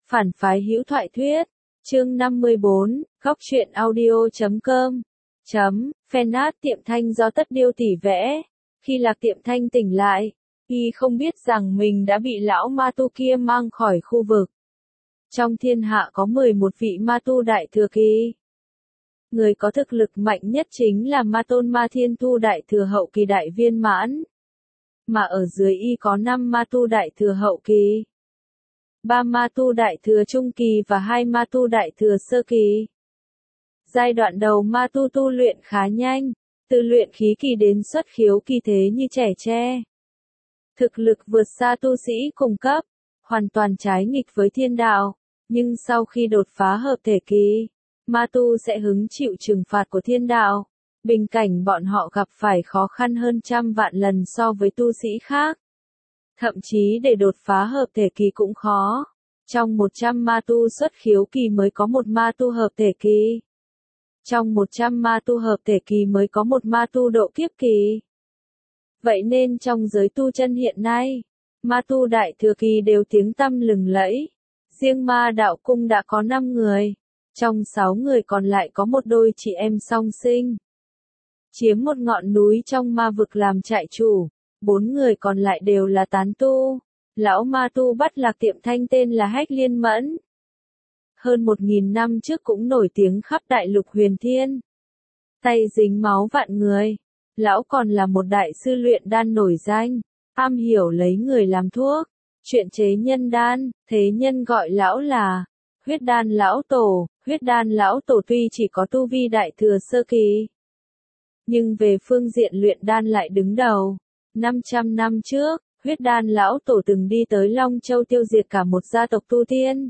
Phản phái hữu thoại thuyết. Chương 54, góc truyện audio.com. Fanart Tiệm Thanh do Tất Điêu tỷ vẽ. Khi Lạc Tiệm Thanh tỉnh lại, y không biết rằng mình đã bị lão ma tu kia mang khỏi khu vực. Trong thiên hạ có 11 vị ma tu đại thừa kỳ. Người có thực lực mạnh nhất chính là Ma Tôn Ma Thiên Tu đại thừa hậu kỳ đại viên mãn. Mà ở dưới y có 5 ma tu đại thừa hậu kỳ, 3 ma tu đại thừa trung kỳ và 2 ma tu đại thừa sơ kỳ. Giai đoạn đầu ma tu tu luyện khá nhanh, từ luyện khí kỳ đến xuất khiếu kỳ thế như trẻ tre. Thực lực vượt xa tu sĩ cùng cấp, hoàn toàn trái nghịch với thiên đạo, nhưng sau khi đột phá hợp thể kỳ, ma tu sẽ hứng chịu trừng phạt của thiên đạo. Bình cảnh bọn họ gặp phải khó khăn hơn trăm vạn lần so với tu sĩ khác. Thậm chí để đột phá hợp thể kỳ cũng khó. Trong 100 ma tu xuất khiếu kỳ mới có một ma tu hợp thể kỳ. Trong 100 ma tu hợp thể kỳ mới có một ma tu độ kiếp kỳ. Vậy nên trong giới tu chân hiện nay, ma tu đại thừa kỳ đều tiếng tăm lừng lẫy. Riêng ma đạo cung đã có 5 người. Trong 6 người còn lại có một đôi chị em song sinh. Chiếm một ngọn núi trong ma vực làm trại chủ. 4 người còn lại đều là tán tu. Lão ma tu bắt Lạc Tiệm Thanh tên là Hách Liên Mẫn. Hơn 1000 năm trước cũng nổi tiếng khắp đại lục huyền thiên. Tay dính máu vạn người. Lão còn là một đại sư luyện đan nổi danh, am hiểu lấy người làm thuốc, chuyện chế nhân đan, thế nhân gọi lão là huyết đan lão tổ. Huyết đan lão tổ tuy chỉ có tu vi đại thừa sơ kỳ, nhưng về phương diện luyện đan lại đứng đầu. 500 năm trước, huyết đan lão tổ từng đi tới Long Châu tiêu diệt cả một gia tộc tu tiên.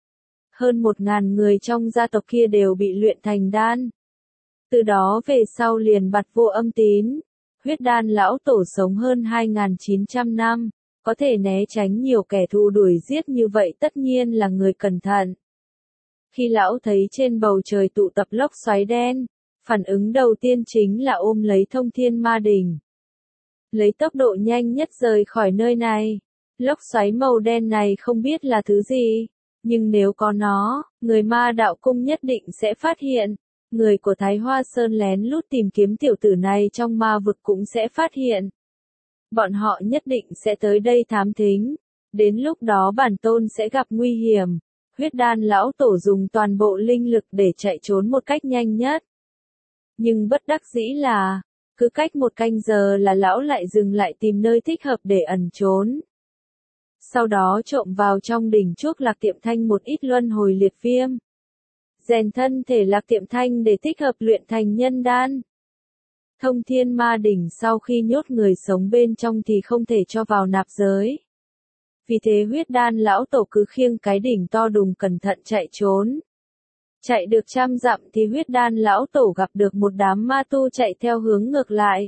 Hơn 1000 người trong gia tộc kia đều bị luyện thành đan. Từ đó về sau liền bặt vô âm tín. Huyết đan lão tổ sống hơn 2900 năm, có thể né tránh nhiều kẻ thù đuổi giết như vậy tất nhiên là người cẩn thận. Khi lão thấy trên bầu trời tụ tập lốc xoáy đen, phản ứng đầu tiên chính là ôm lấy Thông Thiên Ma Đỉnh. Lấy tốc độ nhanh nhất rời khỏi nơi này. Lốc xoáy màu đen này không biết là thứ gì, nhưng nếu có nó, người ma đạo cung nhất định sẽ phát hiện. Người của Thái Hoa Sơn lén lút tìm kiếm tiểu tử này trong ma vực cũng sẽ phát hiện. Bọn họ nhất định sẽ tới đây thám thính. Đến lúc đó bản tôn sẽ gặp nguy hiểm. Huyết đan lão tổ dùng toàn bộ linh lực để chạy trốn một cách nhanh nhất. Nhưng bất đắc dĩ là, cứ cách một canh giờ là lão lại dừng lại tìm nơi thích hợp để ẩn trốn. Sau đó trộm vào trong đỉnh chuốc Lạc Tiệm Thanh một ít luân hồi liệt viêm. Rèn thân thể Lạc Tiệm Thanh để thích hợp luyện thành nhân đan. Thông Thiên Ma Đỉnh sau khi nhốt người sống bên trong thì không thể cho vào nạp giới. Vì thế huyết đan lão tổ cứ khiêng cái đỉnh to đùng cẩn thận chạy trốn. Chạy được 100 dặm thì huyết đan lão tổ gặp được một đám ma tu chạy theo hướng ngược lại.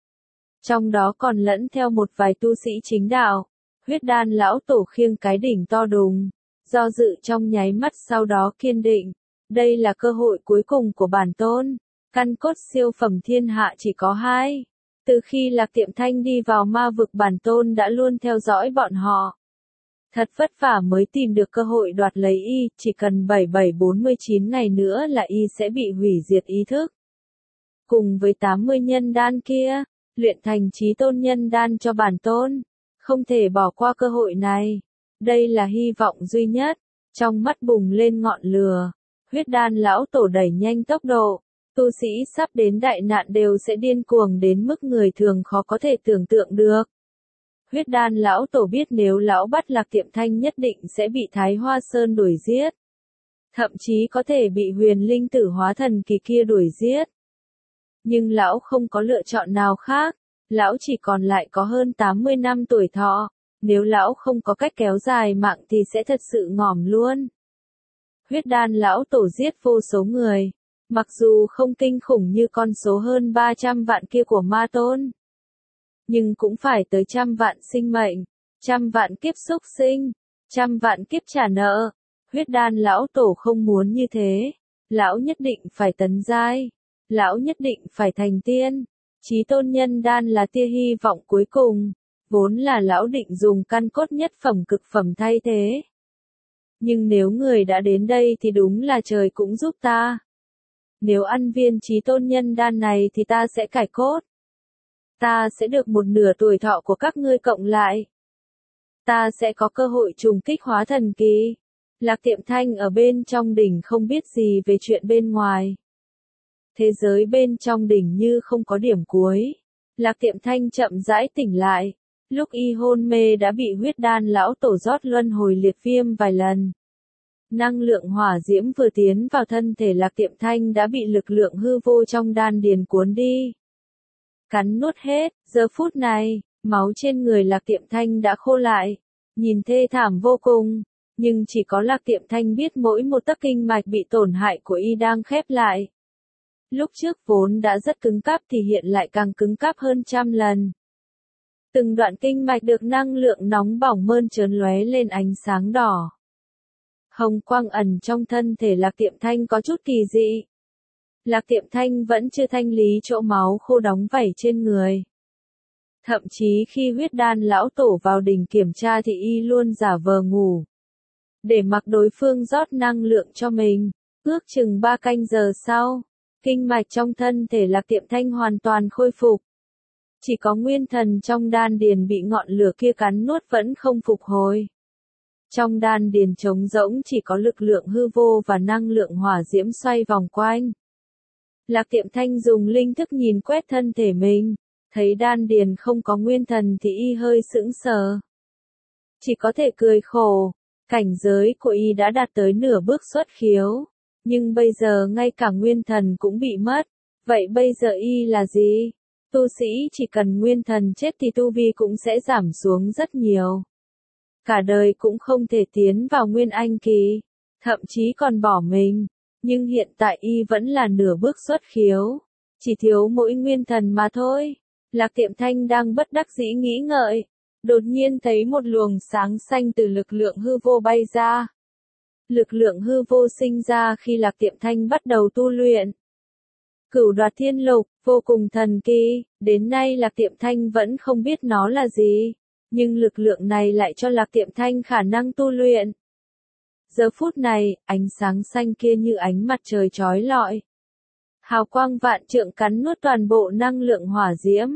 Trong đó còn lẫn theo một vài tu sĩ chính đạo. Huyết đan lão tổ khiêng cái đỉnh to đùng, do dự trong nháy mắt sau đó kiên định. Đây là cơ hội cuối cùng của bản tôn. Căn cốt siêu phẩm thiên hạ chỉ có 2. Từ khi Lạc Tiệm Thanh đi vào ma vực bản tôn đã luôn theo dõi bọn họ. Thật vất vả mới tìm được cơ hội đoạt lấy y, chỉ cần 7749 ngày nữa là y sẽ bị hủy diệt ý thức. Cùng với 80 nhân đan kia, luyện thành chí tôn nhân đan cho bản tôn. Không thể bỏ qua cơ hội này. Đây là hy vọng duy nhất. Trong mắt bùng lên ngọn lửa. Huyết đan lão tổ đẩy nhanh tốc độ. Tu sĩ sắp đến đại nạn đều sẽ điên cuồng đến mức người thường khó có thể tưởng tượng được. Huyết đan lão tổ biết nếu lão bắt Lạc Tiệm Thanh nhất định sẽ bị Thái Hoa Sơn đuổi giết. Thậm chí có thể bị huyền linh tử hóa thần kỳ kia đuổi giết. Nhưng lão không có lựa chọn nào khác. Lão chỉ còn lại có hơn 80 năm tuổi thọ. Nếu lão không có cách kéo dài mạng thì sẽ thật sự ngỏm luôn. Huyết đan lão tổ giết vô số người. Mặc dù không kinh khủng như con số hơn 300 vạn kia của Ma Tôn. Nhưng cũng phải tới 100 vạn sinh mệnh, 100 vạn kiếp xúc sinh, 100 vạn kiếp trả nợ. Huyết đan lão tổ không muốn như thế. Lão nhất định phải tấn giai. Lão nhất định phải thành tiên. Chí tôn nhân đan là tia hy vọng cuối cùng. Vốn là lão định dùng căn cốt nhất phẩm cực phẩm thay thế. Nhưng nếu người đã đến đây thì đúng là trời cũng giúp ta. Nếu ăn viên chí tôn nhân đan này thì ta sẽ cải cốt. Ta sẽ được một nửa tuổi thọ của các ngươi cộng lại. Ta sẽ có cơ hội trùng kích hóa thần kỳ. Lạc Tiệm Thanh ở bên trong đỉnh không biết gì về chuyện bên ngoài. Thế giới bên trong đỉnh như không có điểm cuối. Lạc Tiệm Thanh chậm rãi tỉnh lại. Lúc y hôn mê đã bị huyết đan lão tổ rót luân hồi liệt viêm vài lần. Năng lượng hỏa diễm vừa tiến vào thân thể Lạc Tiệm Thanh đã bị lực lượng hư vô trong đan điền cuốn đi. Cắn nuốt hết, giờ phút này, máu trên người Lạc Tiệm Thanh đã khô lại. Nhìn thê thảm vô cùng, nhưng chỉ có Lạc Tiệm Thanh biết mỗi một tấc kinh mạch bị tổn hại của y đang khép lại. Lúc trước vốn đã rất cứng cáp thì hiện lại càng cứng cáp hơn trăm lần. Từng đoạn kinh mạch được năng lượng nóng bỏng mơn trớn lóe lên ánh sáng đỏ. Hồng quang ẩn trong thân thể Lạc Tiệm Thanh có chút kỳ dị. Lạc Tiệm Thanh vẫn chưa thanh lý chỗ máu khô đóng vảy trên người. Thậm chí khi huyết đan lão tổ vào đỉnh kiểm tra thì y luôn giả vờ ngủ. Để mặc đối phương rót năng lượng cho mình. Ước chừng 3 canh giờ sau, kinh mạch trong thân thể Lạc Tiệm Thanh hoàn toàn khôi phục. Chỉ có nguyên thần trong đan điền bị ngọn lửa kia cắn nuốt vẫn không phục hồi. Trong đan điền trống rỗng chỉ có lực lượng hư vô và năng lượng hỏa diễm xoay vòng quanh. Lạc Tiệm Thanh dùng linh thức nhìn quét thân thể mình, thấy đan điền không có nguyên thần thì y hơi sững sờ. Chỉ có thể cười khổ, cảnh giới của y đã đạt tới nửa bước xuất khiếu, nhưng bây giờ ngay cả nguyên thần cũng bị mất, vậy bây giờ y là gì? Tu sĩ chỉ cần nguyên thần chết thì tu vi cũng sẽ giảm xuống rất nhiều. Cả đời cũng không thể tiến vào nguyên anh kỳ, thậm chí còn bỏ mình, nhưng hiện tại y vẫn là nửa bước xuất khiếu, chỉ thiếu mỗi nguyên thần mà thôi. Lạc Tiệm Thanh đang bất đắc dĩ nghĩ ngợi, đột nhiên thấy một luồng sáng xanh từ lực lượng hư vô bay ra. Lực lượng hư vô sinh ra khi Lạc Tiệm Thanh bắt đầu tu luyện. Cửu Đoạt Thiên Lục, vô cùng thần kỳ, đến nay Lạc Tiệm Thanh vẫn không biết nó là gì, nhưng lực lượng này lại cho Lạc Tiệm Thanh khả năng tu luyện. Giờ phút này, ánh sáng xanh kia như ánh mặt trời chói lọi. Hào quang vạn trượng cắn nuốt toàn bộ năng lượng hỏa diễm.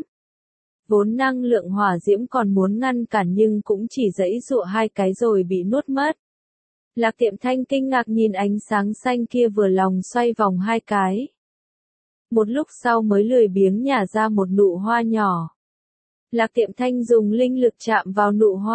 Vốn năng lượng hỏa diễm còn muốn ngăn cản nhưng cũng chỉ giãy giụa 2 cái rồi bị nuốt mất. Lạc Tiệm Thanh kinh ngạc nhìn ánh sáng xanh kia vừa lòng xoay vòng 2 cái. Một lúc sau mới lười biếng nhả ra một nụ hoa nhỏ. Lạc Tiệm Thanh dùng linh lực chạm vào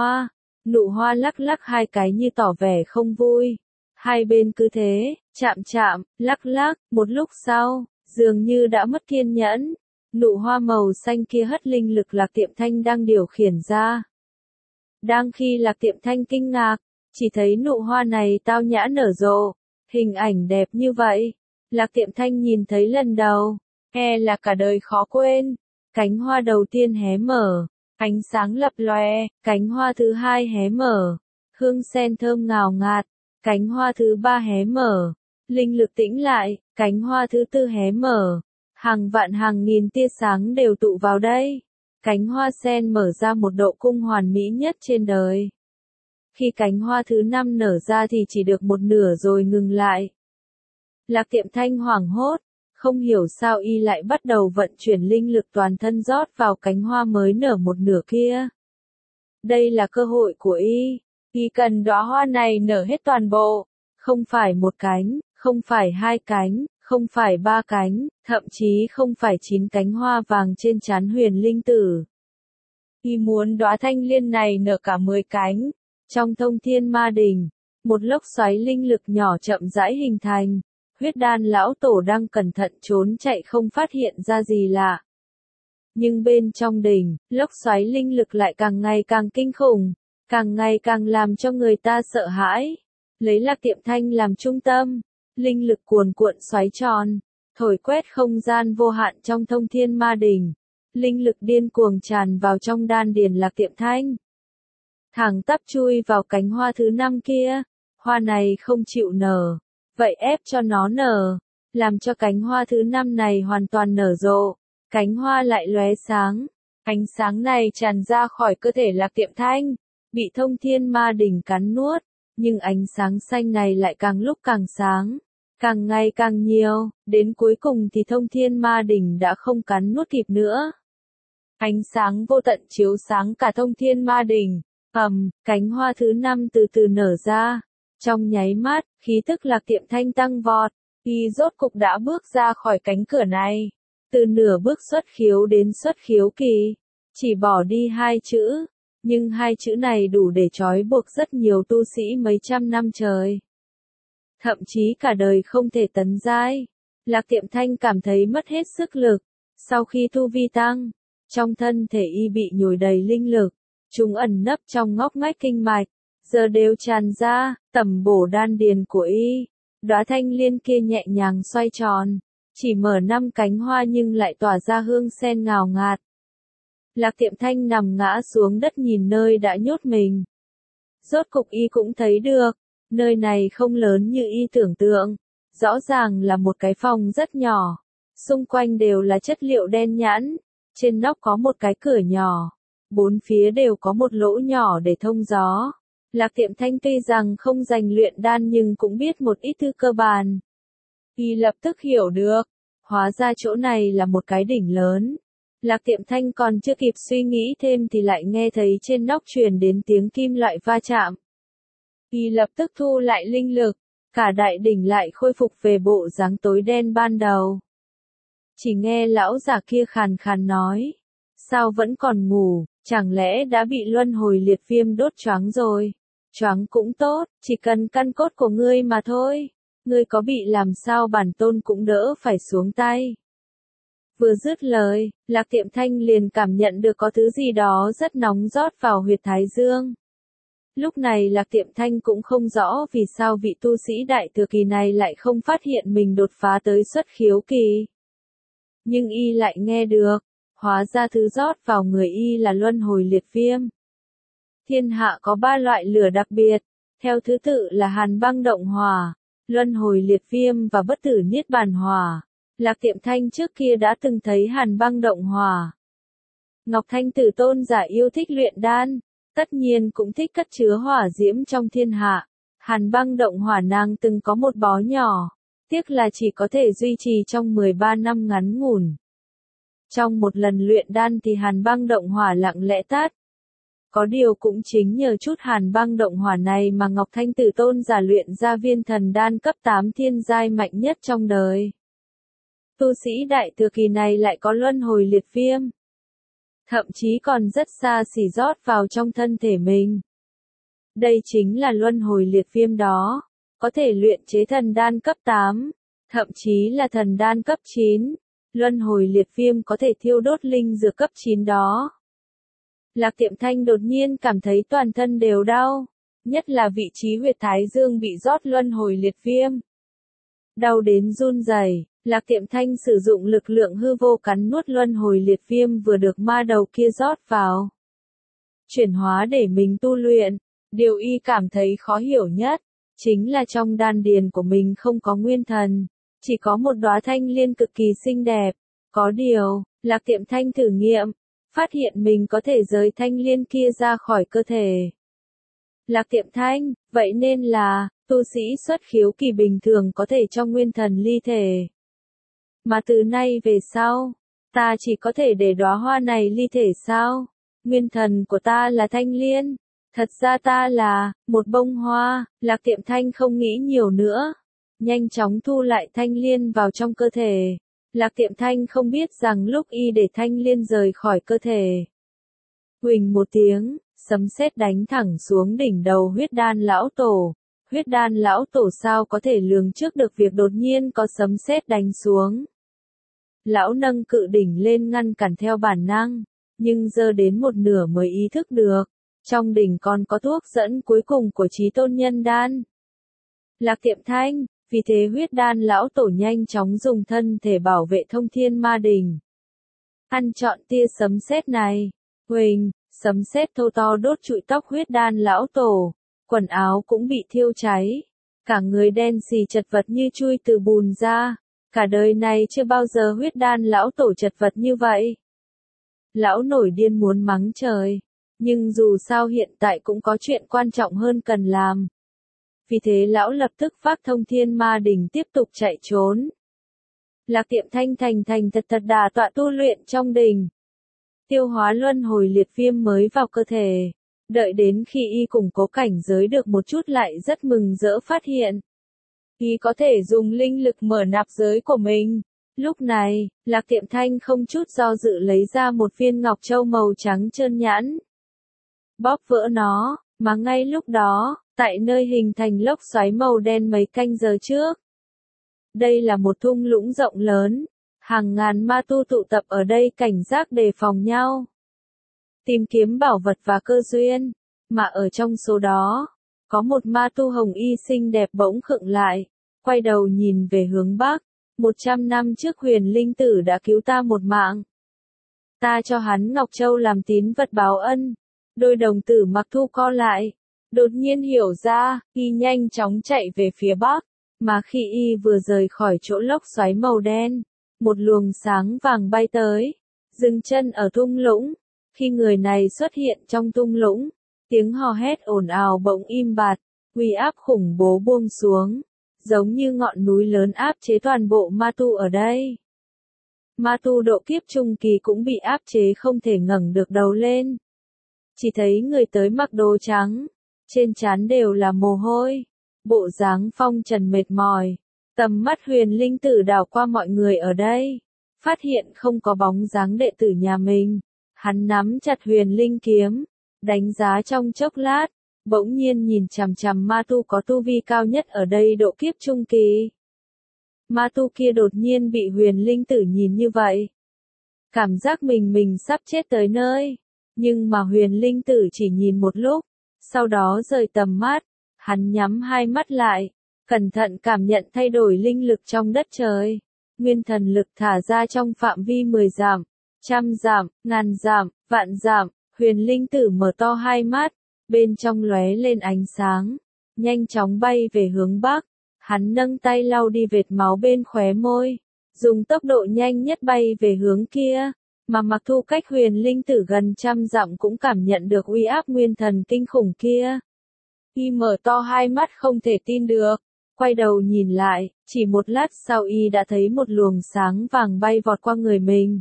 nụ hoa lắc lắc 2 cái như tỏ vẻ không vui. Hai bên cứ thế, chạm, lắc lắc, một lúc sau, dường như đã mất kiên nhẫn. Nụ hoa màu xanh kia hất linh lực Lạc Tiệm Thanh đang điều khiển ra. Đang khi Lạc Tiệm Thanh kinh ngạc, chỉ thấy nụ hoa này tao nhã nở rộ, hình ảnh đẹp như vậy. Lạc Tiệm Thanh nhìn thấy lần đầu, e là cả đời khó quên. Cánh hoa đầu tiên hé mở, ánh sáng lập lòe, cánh hoa thứ hai hé mở, hương sen thơm ngào ngạt, cánh hoa thứ ba hé mở, linh lực tĩnh lại, cánh hoa thứ tư hé mở, hàng vạn hàng nghìn tia sáng đều tụ vào đây. Cánh hoa sen mở ra một độ cung hoàn mỹ nhất trên đời. Khi cánh hoa thứ 5 nở ra thì chỉ được một nửa rồi ngừng lại. Lạc Tiệm Thanh hoảng hốt, không hiểu sao y lại bắt đầu vận chuyển linh lực toàn thân rót vào cánh hoa mới nở một nửa kia. Đây là cơ hội của y cần đóa hoa này nở hết toàn bộ, không phải một cánh, không phải 2 cánh, không phải 3 cánh, thậm chí không phải 9 cánh hoa vàng trên trán Huyền Linh Tử. Y muốn đóa thanh liên này nở cả 10 cánh. Trong Thông Thiên Ma Đỉnh, một lốc xoáy linh lực nhỏ chậm rãi hình thành. Huyết đan lão tổ đang cẩn thận trốn chạy không phát hiện ra gì lạ. Nhưng bên trong đỉnh, lốc xoáy linh lực lại càng ngày càng kinh khủng, càng ngày càng làm cho người ta sợ hãi. Lấy Lạc Tiệm Thanh làm trung tâm, linh lực cuồn cuộn xoáy tròn, thổi quét không gian vô hạn trong Thông Thiên Ma Đỉnh. Linh lực điên cuồng tràn vào trong đan điền Lạc Tiệm Thanh. Thẳng tắp chui vào cánh hoa thứ 5 kia, hoa này không chịu nở. Vậy ép cho nó nở, làm cho cánh hoa thứ 5 này hoàn toàn nở rộ, cánh hoa lại lóe sáng, ánh sáng này tràn ra khỏi cơ thể Lạc Tiệm Thanh, bị Thông Thiên Ma Đỉnh cắn nuốt, Nhưng ánh sáng xanh này lại càng lúc càng sáng, càng ngày càng nhiều, đến cuối cùng thì thông thiên ma đỉnh đã không cắn nuốt kịp nữa. Ánh sáng vô tận chiếu sáng cả thông thiên ma đỉnh, cánh hoa thứ 5 từ từ nở ra. Trong nháy mắt, khí tức Lạc Tiệm Thanh tăng vọt, y rốt cục đã bước ra khỏi cánh cửa này. Từ nửa bước xuất khiếu đến xuất khiếu kỳ, chỉ bỏ đi 2 chữ, nhưng 2 chữ này đủ để trói buộc rất nhiều tu sĩ mấy trăm năm trời. Thậm chí cả đời không thể tấn giai. Lạc Tiệm Thanh cảm thấy mất hết sức lực. Sau khi tu vi tăng, trong thân thể y bị nhồi đầy linh lực, chúng ẩn nấp trong ngóc ngách kinh mạch, giờ đều tràn ra, tẩm bổ đan điền của y. Đóa thanh liên kia nhẹ nhàng xoay tròn, chỉ mở 5 cánh hoa nhưng lại tỏa ra hương sen ngào ngạt. Lạc Tiệm Thanh nằm ngã xuống đất nhìn nơi đã nhốt mình. Rốt cục y cũng thấy được, nơi này không lớn như y tưởng tượng, rõ ràng là một cái phòng rất nhỏ, xung quanh đều là chất liệu đen nhẵn, trên nóc có một cái cửa nhỏ, 4 phía đều có một lỗ nhỏ để thông gió. Lạc Tiệm Thanh tuy rằng không rành luyện đan nhưng cũng biết một ít thứ cơ bản. Y lập tức hiểu được, hóa ra chỗ này là một cái đỉnh lớn. Lạc Tiệm Thanh còn chưa kịp suy nghĩ thêm thì lại nghe thấy trên nóc truyền đến tiếng kim loại va chạm. Y lập tức thu lại linh lực, cả đại đỉnh lại khôi phục về bộ dáng tối đen ban đầu. Chỉ nghe lão già kia khàn khàn nói, sao vẫn còn ngủ, chẳng lẽ đã bị luân hồi liệt viêm đốt choáng rồi? Choáng cũng tốt, chỉ cần căn cốt của ngươi mà thôi. Ngươi có bị làm sao bản tôn cũng đỡ phải xuống tay. Vừa dứt lời, Lạc Tiệm Thanh liền cảm nhận được có thứ gì đó rất nóng rót vào huyệt thái dương. Lúc này Lạc Tiệm Thanh cũng không rõ vì sao vị tu sĩ đại thừa kỳ này lại không phát hiện mình đột phá tới xuất khiếu kỳ. Nhưng y lại nghe được, hóa ra thứ rót vào người y là luân hồi liệt viêm. Thiên hạ có 3 loại lửa đặc biệt, theo thứ tự là hàn băng động hỏa, luân hồi liệt viêm và bất tử niết bàn hỏa. Lạc Tiệm Thanh trước kia đã từng thấy hàn băng động hỏa. Ngọc Thanh Tử tôn giả yêu thích luyện đan, tất nhiên cũng thích cất chứa hỏa diễm trong thiên hạ. Hàn băng động hỏa nàng từng có một bó nhỏ, tiếc là chỉ có thể duy trì trong 13 năm ngắn ngủn. Trong một lần luyện đan thì hàn băng động hỏa lặng lẽ tắt. Có điều cũng chính nhờ chút hàn băng động hỏa này mà Ngọc Thanh Tử tôn giả luyện ra viên thần đan cấp 8 thiên giai mạnh nhất trong đời. Tu sĩ đại thừa kỳ này lại có luân hồi liệt viêm. Thậm chí còn rất xa xỉ rót vào trong thân thể mình. Đây chính là luân hồi liệt viêm đó. Có thể luyện chế thần đan cấp 8, thậm chí là thần đan cấp 9. Luân hồi liệt viêm có thể thiêu đốt linh dược cấp 9 đó. Lạc Tiệm Thanh đột nhiên cảm thấy toàn thân đều đau. Nhất là vị trí huyệt thái dương bị rót luân hồi liệt viêm. Đau đến run rẩy. Lạc Tiệm Thanh sử dụng lực lượng hư vô cắn nuốt luân hồi liệt viêm vừa được ma đầu kia rót vào. Chuyển hóa để mình tu luyện, điều y cảm thấy khó hiểu nhất, chính là trong đan điền của mình không có nguyên thần, chỉ có một đóa thanh liên cực kỳ xinh đẹp. Có điều, Lạc Tiệm Thanh thử nghiệm, phát hiện mình có thể rời thanh liên kia ra khỏi cơ thể. Lạc Tiệm Thanh, vậy nên là, tu sĩ xuất khiếu kỳ bình thường có thể cho nguyên thần ly thể. Mà từ nay về sau, ta chỉ có thể để đóa hoa này ly thể sao? Nguyên thần của ta là thanh liên. Thật ra ta là một bông hoa. Lạc Tiệm Thanh không nghĩ nhiều nữa. Nhanh chóng thu lại thanh liên vào trong cơ thể. Lạc Tiệm Thanh không biết rằng lúc y để thanh liên rời khỏi cơ thể. Huỳnh một tiếng, sấm sét đánh thẳng xuống đỉnh đầu huyết đan lão tổ. Huyết đan lão tổ sao có thể lường trước được việc đột nhiên có sấm sét đánh xuống. Lão nâng cự đỉnh lên ngăn cản theo bản năng, nhưng giờ đến một nửa mới ý thức được, trong đỉnh còn có thuốc dẫn cuối cùng của chí tôn nhân đan. Lạc Tiệm Thanh, vì thế huyết đan lão tổ nhanh chóng dùng thân thể bảo vệ thông thiên ma đỉnh. Ăn trọn tia sấm sét này, huỳnh, sấm sét thô to đốt trụi tóc huyết đan lão tổ, quần áo cũng bị thiêu cháy, cả người đen xì chật vật như chui từ bùn ra. Cả đời này chưa bao giờ huyết đan lão tổ chật vật như vậy. Lão nổi điên muốn mắng trời. Nhưng dù sao hiện tại cũng có chuyện quan trọng hơn cần làm. vì thế lão lập tức vác Thông Thiên Ma Đỉnh tiếp tục chạy trốn. Lạc Tiệm Thanh thành thật đà tọa tu luyện trong đình. Tiêu hóa luân hồi liệt viêm mới vào cơ thể. Đợi đến khi y củng cố cảnh giới được một chút lại rất mừng rỡ phát hiện. Y có thể dùng linh lực mở nạp giới của mình. Lúc này, Lạc Tiệm Thanh không chút do dự lấy ra một viên ngọc châu màu trắng trơn nhẵn. Bóp vỡ nó, mà ngay lúc đó, tại nơi hình thành lốc xoáy màu đen mấy canh giờ trước. Đây là một thung lũng rộng lớn, hàng ngàn ma tu tụ tập ở đây cảnh giác đề phòng nhau. Tìm kiếm bảo vật và cơ duyên, mà ở trong số đó, có một ma tu hồng y xinh đẹp bỗng khựng lại, quay đầu nhìn về hướng Bắc. 100 năm trước Huyền Linh Tử đã cứu ta một mạng. Ta cho hắn Ngọc Châu làm tín vật báo ân. Đôi đồng tử Mặc Thu co lại. Đột nhiên hiểu ra, y nhanh chóng chạy về phía Bắc. Mà khi y vừa rời khỏi chỗ lốc xoáy màu đen, một luồng sáng vàng bay tới, dừng chân ở thung lũng. Khi người này xuất hiện trong thung lũng, tiếng hò hét ồn ào bỗng im bặt, uy áp khủng bố buông xuống, giống như ngọn núi lớn áp chế toàn bộ ma tu ở đây. Ma tu độ kiếp trung kỳ cũng bị áp chế không thể ngẩng được đầu lên. Chỉ thấy người tới mặc đồ trắng, trên trán đều là mồ hôi, bộ dáng phong trần mệt mỏi. Tầm mắt Huyền Linh Tử đảo qua mọi người ở đây, phát hiện không có bóng dáng đệ tử nhà mình. Hắn nắm chặt Huyền Linh kiếm, đánh giá trong chốc lát, bỗng nhiên nhìn chằm chằm ma tu có tu vi cao nhất ở đây độ kiếp trung kỳ. Ma tu kia đột nhiên bị Huyền Linh Tử nhìn như vậy. Cảm giác mình sắp chết tới nơi. Nhưng mà Huyền Linh Tử chỉ nhìn một lúc, sau đó rời tầm mắt, hắn nhắm hai mắt lại, cẩn thận cảm nhận thay đổi linh lực trong đất trời. Nguyên thần lực thả ra trong phạm vi 10 dặm, 100 dặm, 1000 dặm, vạn dặm. Huyền Linh Tử mở to hai mắt, bên trong lóe lên ánh sáng, nhanh chóng bay về hướng Bắc. Hắn nâng tay lau đi vệt máu bên khóe môi, dùng tốc độ nhanh nhất bay về hướng kia, mà Mặc Thu cách Huyền Linh Tử gần 100 dặm cũng cảm nhận được uy áp nguyên thần kinh khủng kia. Y mở to hai mắt không thể tin được, quay đầu nhìn lại, chỉ một lát sau y đã thấy một luồng sáng vàng bay vọt qua người mình.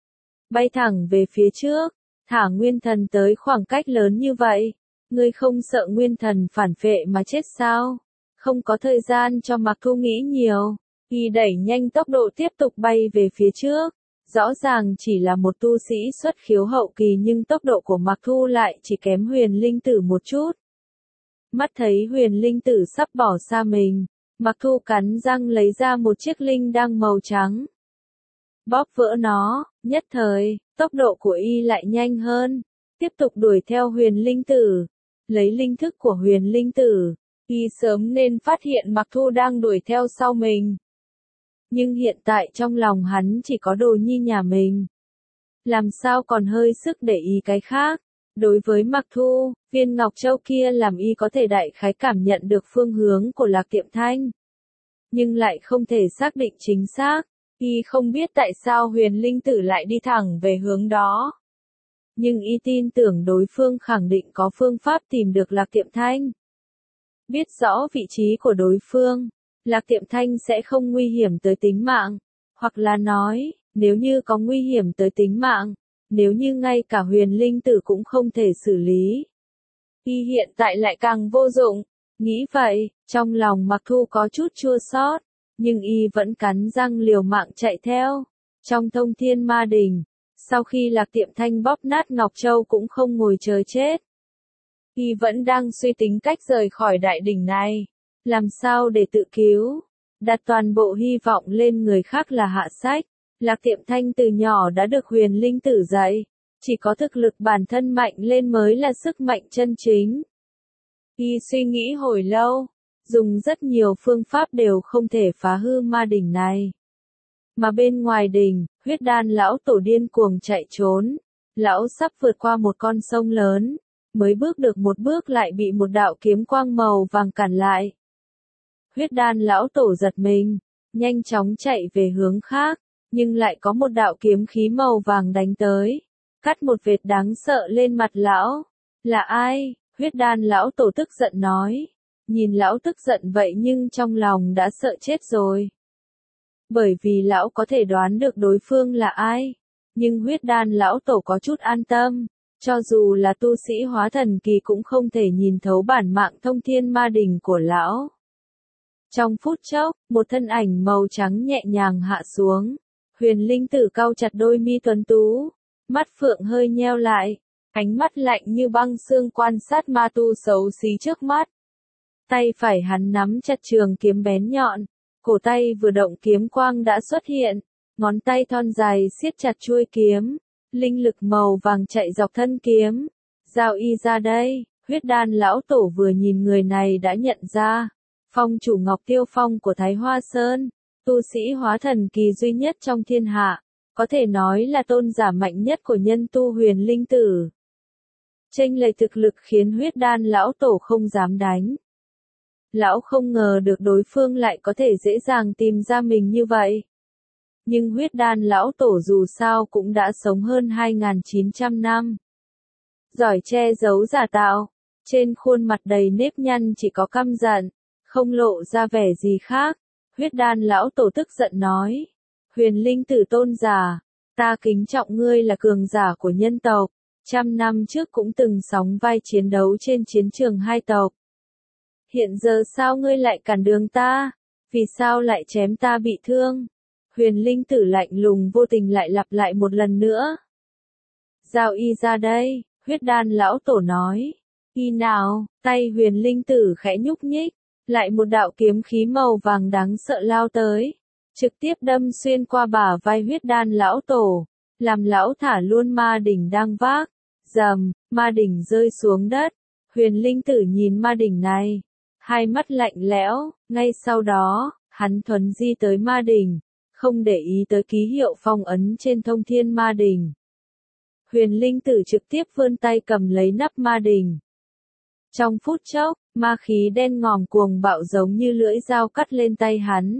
Bay thẳng về phía trước, thả nguyên thần tới khoảng cách lớn như vậy, ngươi không sợ nguyên thần phản phệ mà chết sao? Không có thời gian cho Mặc Thu nghĩ nhiều, y đẩy nhanh tốc độ tiếp tục bay về phía trước. Rõ ràng chỉ là một tu sĩ xuất khiếu hậu kỳ nhưng tốc độ của Mặc Thu lại chỉ kém Huyền Linh Tử một chút. Mắt thấy Huyền Linh Tử sắp bỏ xa mình, Mặc Thu cắn răng lấy ra một chiếc linh đăng màu trắng. Bóp vỡ nó, nhất thời, tốc độ của y lại nhanh hơn, tiếp tục đuổi theo Huyền Linh Tử. Lấy linh thức của Huyền Linh Tử, y sớm nên phát hiện Mặc Thu đang đuổi theo sau mình. Nhưng hiện tại trong lòng hắn chỉ có Đồ Nhi nhà mình. Làm sao còn hơi sức để ý cái khác. Đối với Mặc Thu, viên Ngọc Châu kia làm y có thể đại khái cảm nhận được phương hướng của Lạc Tiệm Thanh. Nhưng lại không thể xác định chính xác. Y không biết tại sao Huyền Linh Tử lại đi thẳng về hướng đó. Nhưng y tin tưởng đối phương khẳng định có phương pháp tìm được Lạc Tiệm Thanh. Biết rõ vị trí của đối phương, Lạc Tiệm Thanh sẽ không nguy hiểm tới tính mạng. Hoặc là nói, nếu như có nguy hiểm tới tính mạng, nếu như ngay cả Huyền Linh Tử cũng không thể xử lý, y hiện tại lại càng vô dụng. Nghĩ vậy, trong lòng Mặc Thu có chút chua xót, nhưng y vẫn cắn răng liều mạng chạy theo. Trong Thông Thiên Ma Đỉnh, sau khi Lạc Tiệm Thanh bóp nát Ngọc Châu cũng không ngồi chờ chết. Y vẫn đang suy tính cách rời khỏi đại đỉnh này. Làm sao để tự cứu? Đặt toàn bộ hy vọng lên người khác là hạ sách. Lạc Tiệm Thanh từ nhỏ đã được Huyền Linh Tử dạy. Chỉ có thực lực bản thân mạnh lên mới là sức mạnh chân chính. Y suy nghĩ hồi lâu, dùng rất nhiều phương pháp đều không thể phá hư ma đỉnh này. Mà bên ngoài đỉnh, Huyết Đan lão tổ điên cuồng chạy trốn. Lão sắp vượt qua một con sông lớn, mới bước được một bước lại bị một đạo kiếm quang màu vàng cản lại. Huyết Đan lão tổ giật mình, nhanh chóng chạy về hướng khác, nhưng lại có một đạo kiếm khí màu vàng đánh tới, cắt một vệt đáng sợ lên mặt lão. Là ai? Huyết Đan lão tổ tức giận nói. Nhìn lão tức giận vậy nhưng trong lòng đã sợ chết rồi. Bởi vì lão có thể đoán được đối phương là ai. Nhưng huyết đan lão tổ có chút an tâm. Cho dù là tu sĩ hóa thần kỳ cũng không thể nhìn thấu bản mạng thông thiên ma đỉnh của lão. Trong phút chốc, một thân ảnh màu trắng nhẹ nhàng hạ xuống. Huyền linh tử cau chặt đôi mi tuấn tú. Mắt phượng hơi nheo lại. Ánh mắt lạnh như băng xương quan sát ma tu xấu xí trước mắt. Tay phải hắn nắm chặt trường kiếm bén nhọn. Cổ tay vừa động kiếm quang đã xuất hiện. Ngón tay thon dài siết chặt chuôi kiếm. Linh lực màu vàng chạy dọc thân kiếm. Giao y ra đây, huyết đan lão tổ vừa nhìn người này đã nhận ra. Phong chủ Ngọc Tiêu Phong của Thái Hoa Sơn. Tu sĩ hóa thần kỳ duy nhất trong thiên hạ. Có thể nói là tôn giả mạnh nhất của nhân tu huyền linh tử. Chênh lệch thực lực khiến huyết đan lão tổ không dám đánh. Lão không ngờ được đối phương lại có thể dễ dàng tìm ra mình như vậy. Nhưng huyết đan lão tổ dù sao cũng đã sống hơn 2.900 năm. Giỏi che giấu giả tạo, trên khuôn mặt đầy nếp nhăn chỉ có căm giận, không lộ ra vẻ gì khác. Huyết đan lão tổ tức giận nói, huyền linh tử tôn giả, ta kính trọng ngươi là cường giả của nhân tộc, 100 năm trước cũng từng sóng vai chiến đấu trên chiến trường hai tộc. Hiện giờ sao ngươi lại cản đường ta? Vì sao lại chém ta bị thương? Huyền linh tử lạnh lùng vô tình lại lặp lại một lần nữa. Giao y ra đây, huyết đan lão tổ nói. Y nào, tay huyền linh tử khẽ nhúc nhích, lại một đạo kiếm khí màu vàng đáng sợ lao tới. Trực tiếp đâm xuyên qua bả vai huyết đan lão tổ, làm lão thả luôn ma đỉnh đang vác. Rầm, ma đỉnh rơi xuống đất. Huyền linh tử nhìn ma đỉnh này, hai mắt lạnh lẽo, ngay sau đó, hắn thuấn di tới ma đỉnh. Không để ý tới ký hiệu phong ấn trên thông thiên ma đỉnh. Huyền linh tử trực tiếp vươn tay cầm lấy nắp ma đỉnh. Trong phút chốc, ma khí đen ngòm cuồng bạo giống như lưỡi dao cắt lên tay hắn.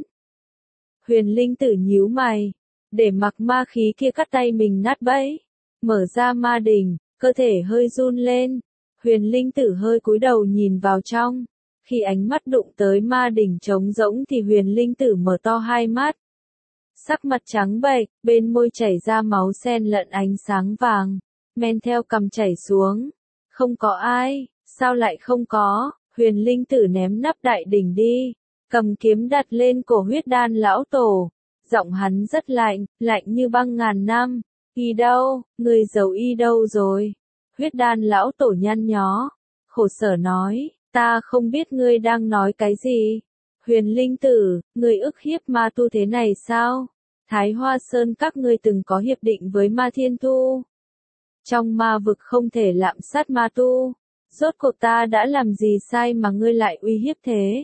Huyền linh tử nhíu mày, để mặc ma khí kia cắt tay mình nát bấy. Mở ra ma đỉnh, cơ thể hơi run lên. Huyền linh tử hơi cúi đầu nhìn vào trong. Khi ánh mắt đụng tới ma đỉnh trống rỗng thì huyền linh tử mở to hai mắt. Sắc mặt trắng bệch, bên môi chảy ra máu xen lẫn ánh sáng vàng, men theo cằm chảy xuống. Không có ai, sao lại không có? Huyền linh tử ném nắp đại đỉnh đi, cầm kiếm đặt lên cổ huyết đan lão tổ. Giọng hắn rất lạnh, lạnh như băng ngàn năm. Y đâu, người giấu y đâu rồi? Huyết đan lão tổ nhăn nhó, khổ sở nói, ta không biết ngươi đang nói cái gì. Huyền linh tử, ngươi ức hiếp ma tu thế này sao? Thái Hoa Sơn các ngươi từng có hiệp định với ma thiên tu. Trong ma vực không thể lạm sát ma tu. Rốt cuộc ta đã làm gì sai mà ngươi lại uy hiếp thế?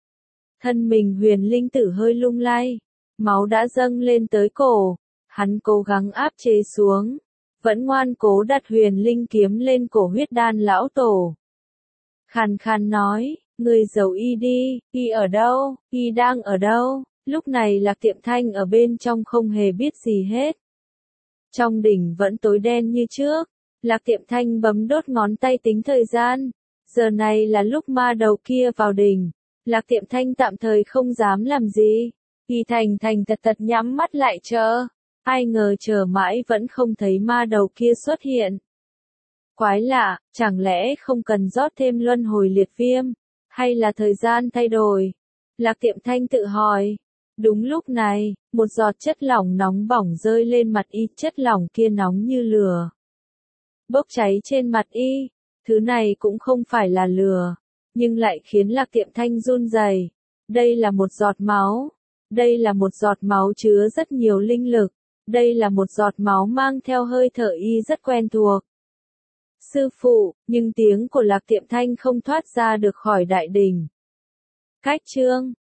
Thân mình huyền linh tử hơi lung lay. Máu đã dâng lên tới cổ. Hắn cố gắng áp chế xuống. Vẫn ngoan cố đặt huyền linh kiếm lên cổ huyết đan lão tổ. Khàn khàn nói, ngươi giấu y đi, y ở đâu, y đang ở đâu? Lúc này Lạc Tiệm Thanh ở bên trong không hề biết gì hết. Trong đỉnh vẫn tối đen như trước. Lạc Tiệm Thanh bấm đốt ngón tay tính thời gian. Giờ này là lúc ma đầu kia vào đỉnh. Lạc Tiệm Thanh tạm thời không dám làm gì. Y thành thật nhắm mắt lại chờ. Ai ngờ chờ mãi vẫn không thấy ma đầu kia xuất hiện. Quái lạ, chẳng lẽ không cần rót thêm luân hồi liệt viêm? Hay là thời gian thay đổi? Lạc Tiệm Thanh tự hỏi. Đúng lúc này, một giọt chất lỏng nóng bỏng rơi lên mặt y, chất lỏng kia nóng như lửa. Bốc cháy trên mặt y, thứ này cũng không phải là lửa, nhưng lại khiến Lạc Tiệm Thanh run rẩy. Đây là một giọt máu. Đây là một giọt máu chứa rất nhiều linh lực. Đây là một giọt máu mang theo hơi thở y rất quen thuộc. Sư phụ, nhưng tiếng của Lạc Tiệm Thanh không thoát ra được khỏi đại đình. Cách chương